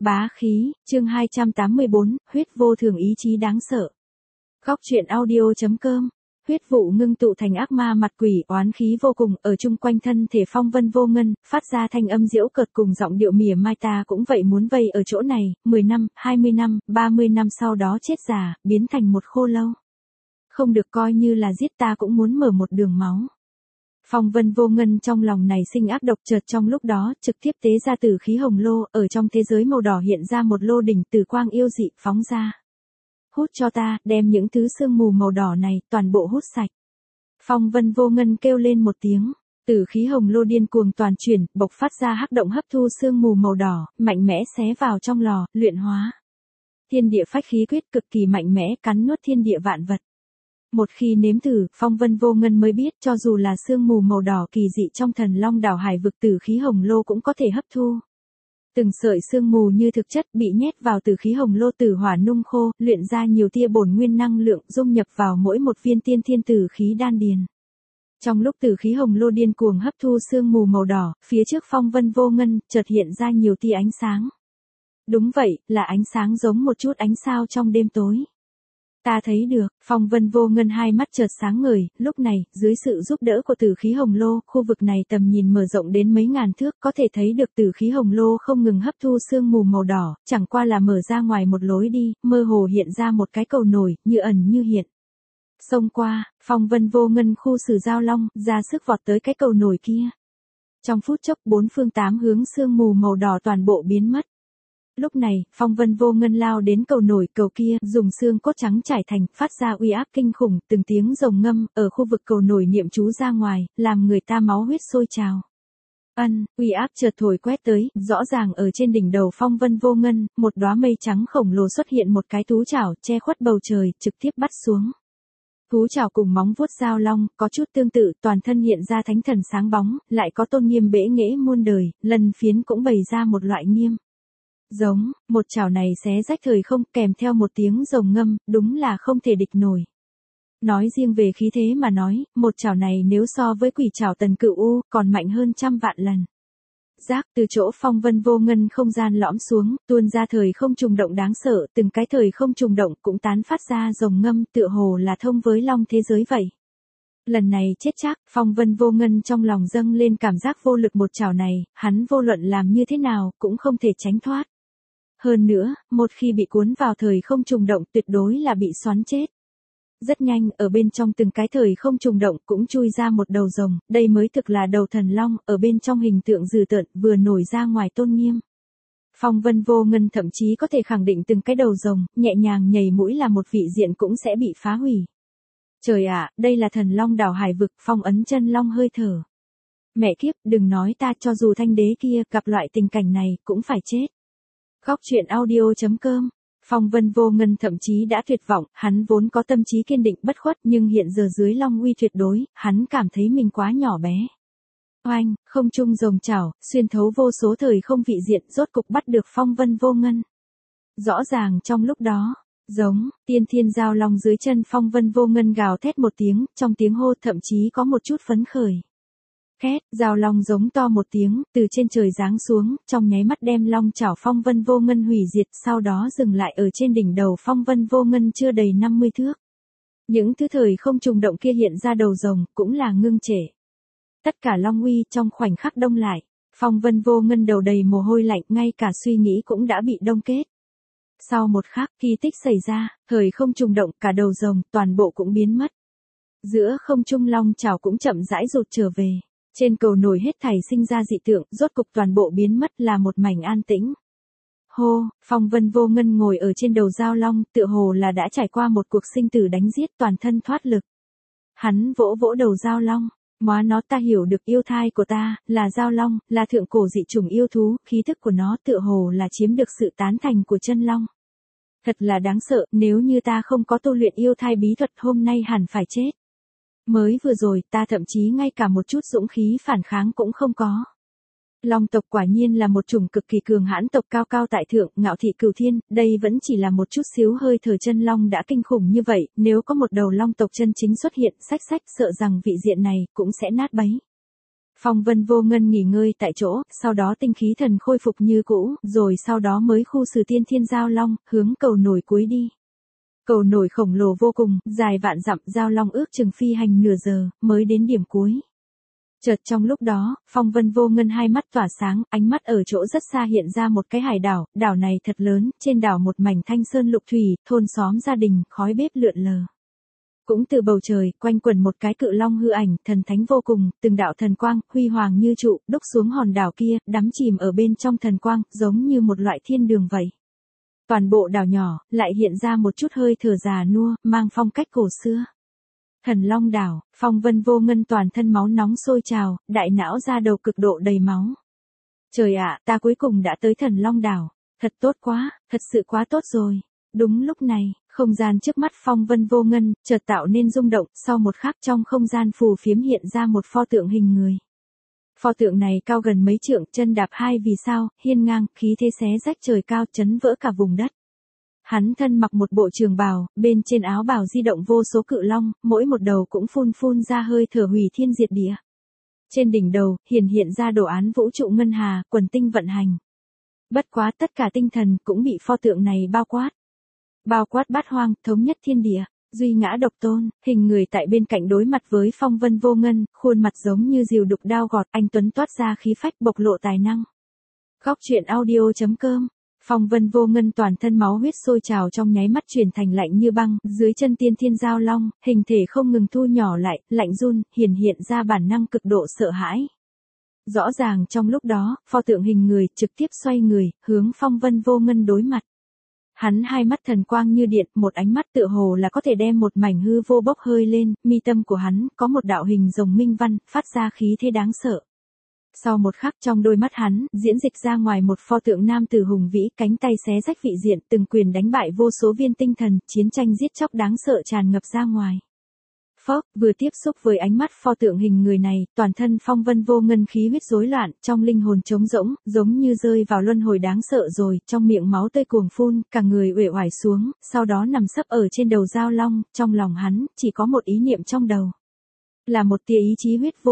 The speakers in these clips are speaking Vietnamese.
Bá khí, chương 284, huyết vô thường ý chí đáng sợ. Góc truyện audio.com. Huyết vụ ngưng tụ thành ác ma mặt quỷ oán khí vô cùng ở chung quanh thân thể Phong Vân Vô Ngân, phát ra thanh âm giễu cợt cùng giọng điệu mỉa mai ta cũng vậy muốn vây ở chỗ này, 10 năm, 20 năm, 30 năm sau đó chết già, biến thành một khô lâu. Không được coi như là giết ta cũng muốn mở một đường máu. Phong Vân Vô Ngân trong lòng này sinh ác độc chợt trong lúc đó trực tiếp tế ra tử khí hồng lô, ở trong thế giới màu đỏ hiện ra một lô đỉnh tử quang yêu dị phóng ra. Hút cho ta, đem những thứ sương mù màu đỏ này toàn bộ hút sạch. Phong Vân Vô Ngân kêu lên một tiếng, tử khí hồng lô điên cuồng toàn chuyển, bộc phát ra hắc động hấp thu sương mù màu đỏ, mạnh mẽ xé vào trong lò, luyện hóa. Thiên địa phách khí quyết cực kỳ mạnh mẽ cắn nuốt thiên địa vạn vật. Một khi nếm thử, Phong Vân Vô Ngân mới biết cho dù là sương mù màu đỏ kỳ dị trong Thần Long đảo hải vực tử khí hồng lô cũng có thể hấp thu. Từng sợi sương mù như thực chất bị nhét vào tử khí hồng lô tử hỏa nung khô, luyện ra nhiều tia bổn nguyên năng lượng dung nhập vào mỗi một viên tiên thiên tử khí đan điền. Trong lúc tử khí hồng lô điên cuồng hấp thu sương mù màu đỏ, phía trước Phong Vân Vô Ngân chợt hiện ra nhiều tia ánh sáng. Đúng vậy, là ánh sáng giống một chút ánh sao trong đêm tối. Ta thấy được, Phong Vân Vô Ngân hai mắt chợt sáng ngời, lúc này, dưới sự giúp đỡ của tử khí hồng lô, khu vực này tầm nhìn mở rộng đến mấy ngàn thước, có thể thấy được tử khí hồng lô không ngừng hấp thu sương mù màu đỏ, chẳng qua là mở ra ngoài một lối đi, mơ hồ hiện ra một cái cầu nổi, như ẩn như hiện. Xông qua, Phong Vân Vô Ngân khu sử giao long, ra sức vọt tới cái cầu nổi kia. Trong phút chốc bốn phương tám hướng sương mù màu đỏ toàn bộ biến mất. Lúc này, Phong Vân Vô Ngân lao đến cầu nổi cầu kia, dùng xương cốt trắng trải thành, phát ra uy áp kinh khủng, từng tiếng rồng ngâm, ở khu vực cầu nổi niệm chú ra ngoài, làm người ta máu huyết sôi trào. Uy áp chợt thổi quét tới, rõ ràng ở trên đỉnh đầu Phong Vân Vô Ngân, một đóa mây trắng khổng lồ xuất hiện một cái thú chảo, che khuất bầu trời, trực tiếp bắt xuống. Thú chảo cùng móng vuốt dao long, có chút tương tự, toàn thân hiện ra thánh thần sáng bóng, lại có tôn nghiêm bẽ nghễ muôn đời, lần phiến cũng bày ra một loại nghiêm. Giống, một chảo này xé rách thời không kèm theo một tiếng rồng ngâm, đúng là không thể địch nổi. Nói riêng về khí thế mà nói, một chảo này nếu so với quỷ chảo Tần Cựu U, còn mạnh hơn trăm vạn lần. Rác từ chỗ Phong Vân Vô Ngân không gian lõm xuống, tuôn ra thời không trùng động đáng sợ, từng cái thời không trùng động cũng tán phát ra rồng ngâm tựa hồ là thông với long thế giới vậy. Lần này chết chắc, Phong Vân Vô Ngân trong lòng dâng lên cảm giác vô lực một chảo này, hắn vô luận làm như thế nào cũng không thể tránh thoát. Hơn nữa, một khi bị cuốn vào thời không trùng động tuyệt đối là bị xoắn chết. Rất nhanh, ở bên trong từng cái thời không trùng động cũng chui ra một đầu rồng, đây mới thực là đầu thần long, ở bên trong hình tượng dữ tợn vừa nổi ra ngoài tôn nghiêm. Phong Vân Vô Ngân thậm chí có thể khẳng định từng cái đầu rồng, nhẹ nhàng nhảy mũi là một vị diện cũng sẽ bị phá hủy. Trời ạ, đây là Thần Long đảo hải vực, phong ấn chân long hơi thở. Mẹ kiếp, đừng nói ta cho dù thanh đế kia gặp loại tình cảnh này cũng phải chết. Góc truyện audio.com. Phong Vân Vô Ngân thậm chí đã tuyệt vọng, hắn vốn có tâm trí kiên định bất khuất nhưng hiện giờ dưới long uy tuyệt đối, hắn cảm thấy mình quá nhỏ bé. Oanh, không trung rồng chảo, xuyên thấu vô số thời không vị diện rốt cục bắt được Phong Vân Vô Ngân. Rõ ràng trong lúc đó, giống, tiên thiên giao long dưới chân Phong Vân Vô Ngân gào thét một tiếng, trong tiếng hô thậm chí có một chút phấn khởi. Két, giao long giống to một tiếng, từ trên trời giáng xuống, trong nháy mắt đem long chảo Phong Vân Vô Ngân hủy diệt, sau đó dừng lại ở trên đỉnh đầu Phong Vân Vô Ngân chưa đầy 50 thước. Những thứ thời không trùng động kia hiện ra đầu rồng, cũng là ngưng trệ. Tất cả long uy trong khoảnh khắc đông lại, Phong Vân Vô Ngân đầu đầy mồ hôi lạnh, ngay cả suy nghĩ cũng đã bị đông kết. Sau một khắc, kỳ tích xảy ra, thời không trùng động, cả đầu rồng, toàn bộ cũng biến mất. Giữa không trung long chảo cũng chậm rãi rụt trở về. Trên cầu nổi hết thảy sinh ra dị tượng, rốt cục toàn bộ biến mất là một mảnh an tĩnh. Hô, Phong Vân Vô Ngân ngồi ở trên đầu giao long, tựa hồ là đã trải qua một cuộc sinh tử đánh giết toàn thân thoát lực. Hắn vỗ vỗ đầu giao long, móa nó ta hiểu được yêu thai của ta, là giao long, là thượng cổ dị chủng yêu thú, khí thức của nó tựa hồ là chiếm được sự tán thành của chân long. Thật là đáng sợ, nếu như ta không có tu luyện yêu thai bí thuật hôm nay hẳn phải chết. Mới vừa rồi ta thậm chí ngay cả một chút dũng khí phản kháng cũng không có. Long tộc quả nhiên là một chủng cực kỳ cường hãn tộc cao cao tại thượng, ngạo thị cửu thiên, đây vẫn chỉ là một chút xíu hơi thở chân long đã kinh khủng như vậy, nếu có một đầu long tộc chân chính xuất hiện, xách sợ rằng vị diện này cũng sẽ nát bấy. Phong Vân Vô Ngân nghỉ ngơi tại chỗ, sau đó tinh khí thần khôi phục như cũ, rồi sau đó mới khu Sử Tiên Thiên Giao Long, hướng cầu nổi cuối đi. Cầu nổi khổng lồ vô cùng, dài vạn dặm, Giao Long ước chừng phi hành nửa giờ, mới đến điểm cuối. Chợt trong lúc đó, Phong Vân Vô Ngân hai mắt tỏa sáng, ánh mắt ở chỗ rất xa hiện ra một cái hải đảo, đảo này thật lớn, trên đảo một mảnh thanh sơn lục thủy, thôn xóm gia đình, khói bếp lượn lờ. Cũng từ bầu trời, quanh quẩn một cái cự long hư ảnh, thần thánh vô cùng, từng đạo thần quang, huy hoàng như trụ, đúc xuống hòn đảo kia, đắm chìm ở bên trong thần quang, giống như một loại thiên đường vậy. Toàn bộ đảo nhỏ, lại hiện ra một chút hơi thở già nua, mang phong cách cổ xưa. Thần Long đảo, Phong Vân Vô Ngân toàn thân máu nóng sôi trào, đại não ra đầu cực độ đầy máu. Trời ạ, ta cuối cùng đã tới Thần Long đảo, thật tốt quá, thật sự quá tốt rồi. Đúng lúc này, không gian trước mắt Phong Vân Vô Ngân, chợt tạo nên rung động, sau một khắc trong không gian phù phiếm hiện ra một pho tượng hình người. Pho tượng này cao gần mấy trượng, chân đạp hai vì sao, hiên ngang, khí thế xé rách trời cao, chấn vỡ cả vùng đất. Hắn thân mặc một bộ trường bào, bên trên áo bào di động vô số cự long, mỗi một đầu cũng phun phun ra hơi thở hủy thiên diệt địa. Trên đỉnh đầu, hiện ra đồ án vũ trụ ngân hà, quần tinh vận hành. Bất quá tất cả tinh thần cũng bị pho tượng này bao quát. Bao quát bát hoang, thống nhất thiên địa, duy ngã độc tôn, hình người tại bên cạnh đối mặt với Phong Vân Vô Ngân, khuôn mặt giống như diều đục đao gọt, anh tuấn toát ra khí phách bộc lộ tài năng. Góc truyện audio.com. Phong Vân Vô Ngân toàn thân máu huyết sôi trào trong nháy mắt chuyển thành lạnh như băng, dưới chân Tiên Thiên Giao Long, hình thể không ngừng thu nhỏ lại, lạnh run, hiện ra bản năng cực độ sợ hãi. Rõ ràng trong lúc đó, pho tượng hình người trực tiếp xoay người, hướng Phong Vân Vô Ngân đối mặt. Hắn hai mắt thần quang như điện, một ánh mắt tựa hồ là có thể đem một mảnh hư vô bốc hơi lên, mi tâm của hắn có một đạo hình rồng minh văn, phát ra khí thế đáng sợ. Sau một khắc trong đôi mắt hắn, diễn dịch ra ngoài một pho tượng nam tử hùng vĩ, cánh tay xé rách vị diện, từng quyền đánh bại vô số viên tinh thần, chiến tranh giết chóc đáng sợ tràn ngập ra ngoài. Phốc, vừa tiếp xúc với ánh mắt pho tượng hình người này, toàn thân Phong Vân Vô Ngân khí huyết rối loạn, trong linh hồn trống rỗng, giống như rơi vào luân hồi đáng sợ rồi, trong miệng máu tươi cuồng phun, cả người uể oải xuống, sau đó nằm sấp ở trên đầu Giao Long, trong lòng hắn chỉ có một ý niệm trong đầu. Là một tia ý chí huyết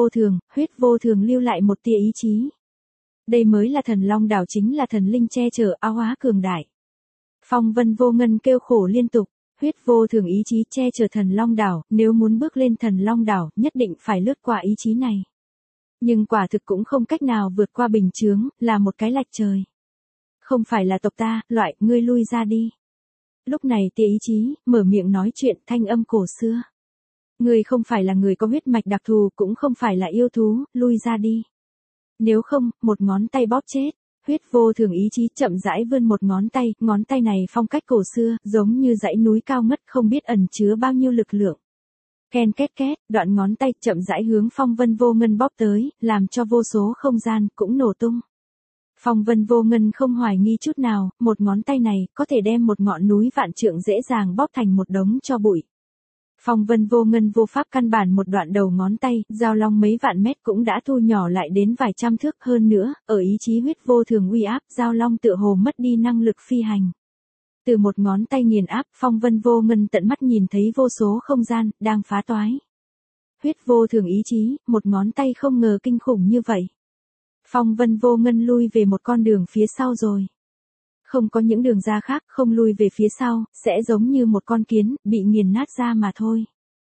vô thường lưu lại một tia ý chí. Đây mới là Thần Long đảo, chính là thần linh che chở ao hóa cường đại. Phong Vân Vô Ngân kêu khổ liên tục, huyết vô thường ý chí che chở Thần Long đảo, nếu muốn bước lên Thần Long đảo, nhất định phải lướt qua ý chí này. Nhưng quả thực cũng không cách nào vượt qua bình chướng, là một cái lạch trời. Không phải là tộc ta, loại, ngươi lui ra đi. Lúc này tia ý chí, mở miệng nói chuyện, thanh âm cổ xưa. Ngươi không phải là người có huyết mạch đặc thù, cũng không phải là yêu thú, lui ra đi. Nếu không, một ngón tay bóp chết. Huyết vô thường ý chí chậm rãi vươn một ngón tay này phong cách cổ xưa, giống như dãy núi cao ngất không biết ẩn chứa bao nhiêu lực lượng. Ken két két, đoạn ngón tay chậm rãi hướng Phong Vân Vô Ngân bóp tới, làm cho vô số không gian cũng nổ tung. Phong Vân Vô Ngân không hoài nghi chút nào, một ngón tay này có thể đem một ngọn núi vạn trượng dễ dàng bóp thành một đống tro bụi. Phong Vân Vô Ngân vô pháp căn bản một đoạn đầu ngón tay, Giao Long mấy vạn mét cũng đã thu nhỏ lại đến vài trăm thước, hơn nữa, ở ý chí huyết vô thường uy áp, Giao Long tựa hồ mất đi năng lực phi hành. Từ một ngón tay nghiền áp, Phong Vân Vô Ngân tận mắt nhìn thấy vô số không gian đang phá toái. Huyết vô thường ý chí, một ngón tay không ngờ kinh khủng như vậy. Phong Vân Vô Ngân lui về một con đường phía sau rồi. Không có những đường ra khác, không lui về phía sau, sẽ giống như một con kiến, bị nghiền nát ra mà thôi.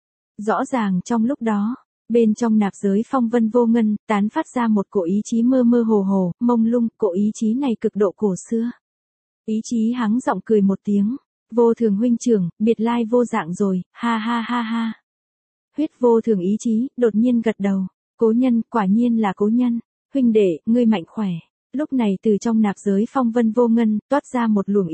Rõ ràng trong lúc đó, bên trong nạp giới Phong Vân Vô Ngân, tán phát ra một cỗ ý chí mơ mơ hồ hồ, mông lung, cỗ ý chí này cực độ cổ xưa. Ý chí hắng giọng cười một tiếng, Vô Thường huynh trưởng, biệt lai vô dạng rồi, ha ha ha ha. Huyết vô thường ý chí, đột nhiên gật đầu, cố nhân, quả nhiên là cố nhân, huynh đệ, ngươi mạnh khỏe. Lúc này từ trong nạp giới Phong Vân Vô Ngân, toát ra một luồng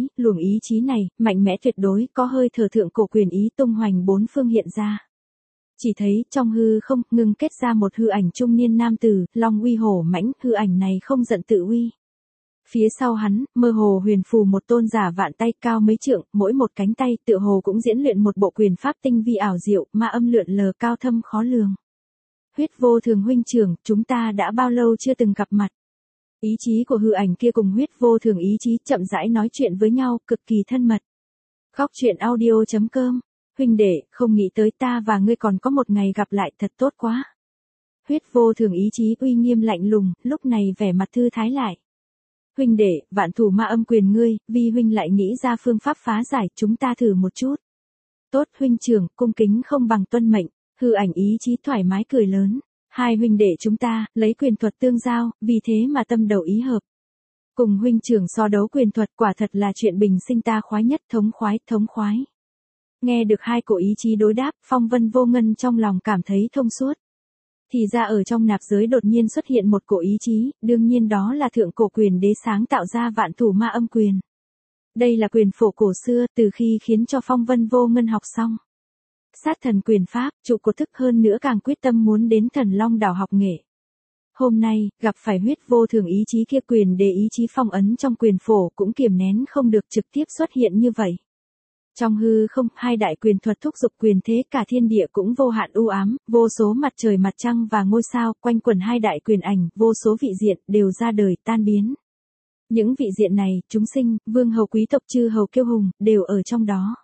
ý chí này, mạnh mẽ tuyệt đối, có hơi thở thượng cổ quyền ý tung hoành bốn phương hiện ra. Chỉ thấy, trong hư không, ngưng kết ra một hư ảnh trung niên nam tử, long uy hổ mãnh, hư ảnh này không giận tự uy. Phía sau hắn, mơ hồ huyền phù một tôn giả vạn tay cao mấy trượng, mỗi một cánh tay tựa hồ cũng diễn luyện một bộ quyền pháp tinh vi ảo diệu, ma âm lượn lờ cao thâm khó lường. Huyết vô thường huynh trưởng, chúng ta đã bao lâu chưa từng gặp mặt. Ý chí của hư ảnh kia cùng huyết vô thường ý chí chậm rãi nói chuyện với nhau, cực kỳ thân mật. Góc truyện audio.com, huynh đệ, không nghĩ tới ta và ngươi còn có một ngày gặp lại, thật tốt quá. Huyết vô thường ý chí uy nghiêm lạnh lùng, lúc này vẻ mặt thư thái lại. Huynh đệ, vạn thủ ma âm quyền ngươi, vi huynh lại nghĩ ra phương pháp phá giải, chúng ta thử một chút. Tốt huynh trưởng, cung kính không bằng tuân mệnh, hư ảnh ý chí thoải mái cười lớn. Hai huynh đệ chúng ta, lấy quyền thuật tương giao, vì thế mà tâm đầu ý hợp. Cùng huynh trưởng so đấu quyền thuật quả thật là chuyện bình sinh ta khoái nhất, thống khoái. Nghe được hai cổ ý chí đối đáp, Phong Vân Vô Ngân trong lòng cảm thấy thông suốt. Thì ra ở trong nạp giới đột nhiên xuất hiện một cổ ý chí, đương nhiên đó là thượng cổ quyền đế sáng tạo ra vạn thủ ma âm quyền. Đây là quyền phổ cổ xưa từ khi khiến cho Phong Vân Vô Ngân học xong. Sát thần quyền pháp, trụ cột thức hơn nữa càng quyết tâm muốn đến Thần Long đảo học nghệ. Hôm nay, gặp phải huyết vô thường ý chí kia quyền đế ý chí phong ấn trong quyền phổ cũng kiềm nén không được trực tiếp xuất hiện như vậy. Trong hư không, hai đại quyền thuật thúc giục quyền thế cả thiên địa cũng vô hạn u ám, vô số mặt trời mặt trăng và ngôi sao quanh quẩn hai đại quyền ảnh, vô số vị diện đều ra đời tan biến. Những vị diện này, chúng sinh, vương hầu quý tộc chư hầu kiêu hùng, đều ở trong đó.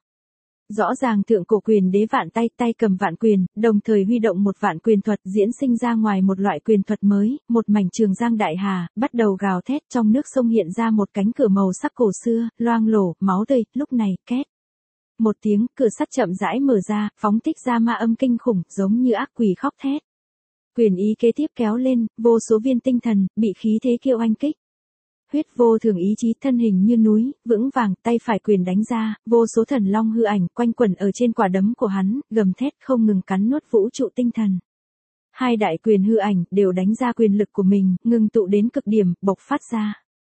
Rõ ràng thượng cổ quyền đế vạn tay cầm vạn quyền, đồng thời huy động một vạn quyền thuật diễn sinh ra ngoài một loại quyền thuật mới, một mảnh trường giang đại hà, bắt đầu gào thét trong nước sông hiện ra một cánh cửa màu sắc cổ xưa, loang lổ, máu tươi, lúc này, két. Một tiếng, cửa sắt chậm rãi mở ra, phóng thích ra ma âm kinh khủng, giống như ác quỷ khóc thét. Quyền ý kế tiếp kéo lên, vô số viên tinh thần, bị khí thế kiêu oanh kích. Huyết vô thường ý chí thân hình như núi, vững vàng, tay phải quyền đánh ra, vô số thần long hư ảnh quanh quẩn ở trên quả đấm của hắn, gầm thét không ngừng cắn nuốt vũ trụ tinh thần. Hai đại quyền hư ảnh đều đánh ra quyền lực của mình, ngừng tụ đến cực điểm, bộc phát ra.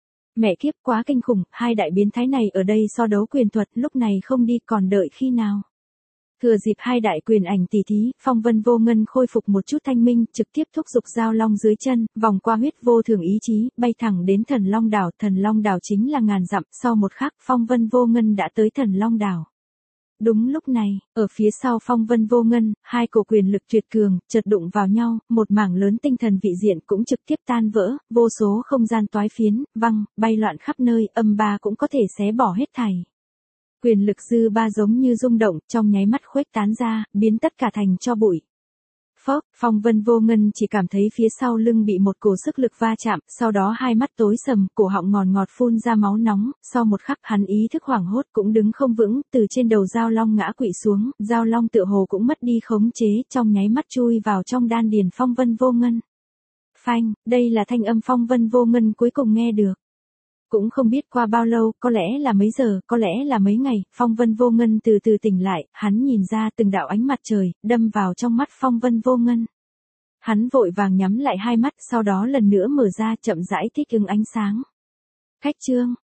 Mẹ kiếp quá kinh khủng, hai đại biến thái này ở đây so đấu quyền thuật, lúc này không đi còn đợi khi nào. Thừa dịp hai đại quyền ảnh tỉ thí, Phong Vân Vô Ngân khôi phục một chút thanh minh, trực tiếp thúc giục giao long dưới chân, vòng qua huyết vô thường ý chí, bay thẳng đến Thần Long đảo. Thần Long đảo chính là ngàn dặm, sau một khắc, Phong Vân Vô Ngân đã tới Thần Long đảo. Đúng lúc này, ở phía sau Phong Vân Vô Ngân, hai cổ quyền lực tuyệt cường, chợt đụng vào nhau, một mảng lớn tinh thần vị diện cũng trực tiếp tan vỡ, vô số không gian toái phiến, văng, bay loạn khắp nơi, âm ba cũng có thể xé bỏ hết thảy. Quyền lực dư ba giống như rung động, trong nháy mắt khuếch tán ra, biến tất cả thành tro bụi. Phốc, Phong Vân Vô Ngân chỉ cảm thấy phía sau lưng bị một cổ sức lực va chạm, sau đó hai mắt tối sầm, cổ họng ngọt phun ra máu nóng, sau một khắc hắn ý thức hoảng hốt cũng đứng không vững, từ trên đầu Giao Long ngã quỵ xuống, Giao Long tựa hồ cũng mất đi khống chế, trong nháy mắt chui vào trong đan điền Phong Vân Vô Ngân. Phanh, đây là thanh âm Phong Vân Vô Ngân cuối cùng nghe được. Cũng không biết qua bao lâu, có lẽ là mấy giờ, có lẽ là mấy ngày, Phong Vân Vô Ngân từ từ tỉnh lại, hắn nhìn ra từng đạo ánh mặt trời, đâm vào trong mắt Phong Vân Vô Ngân. Hắn vội vàng nhắm lại hai mắt, sau đó lần nữa mở ra chậm rãi thích ứng ánh sáng. Khách chương.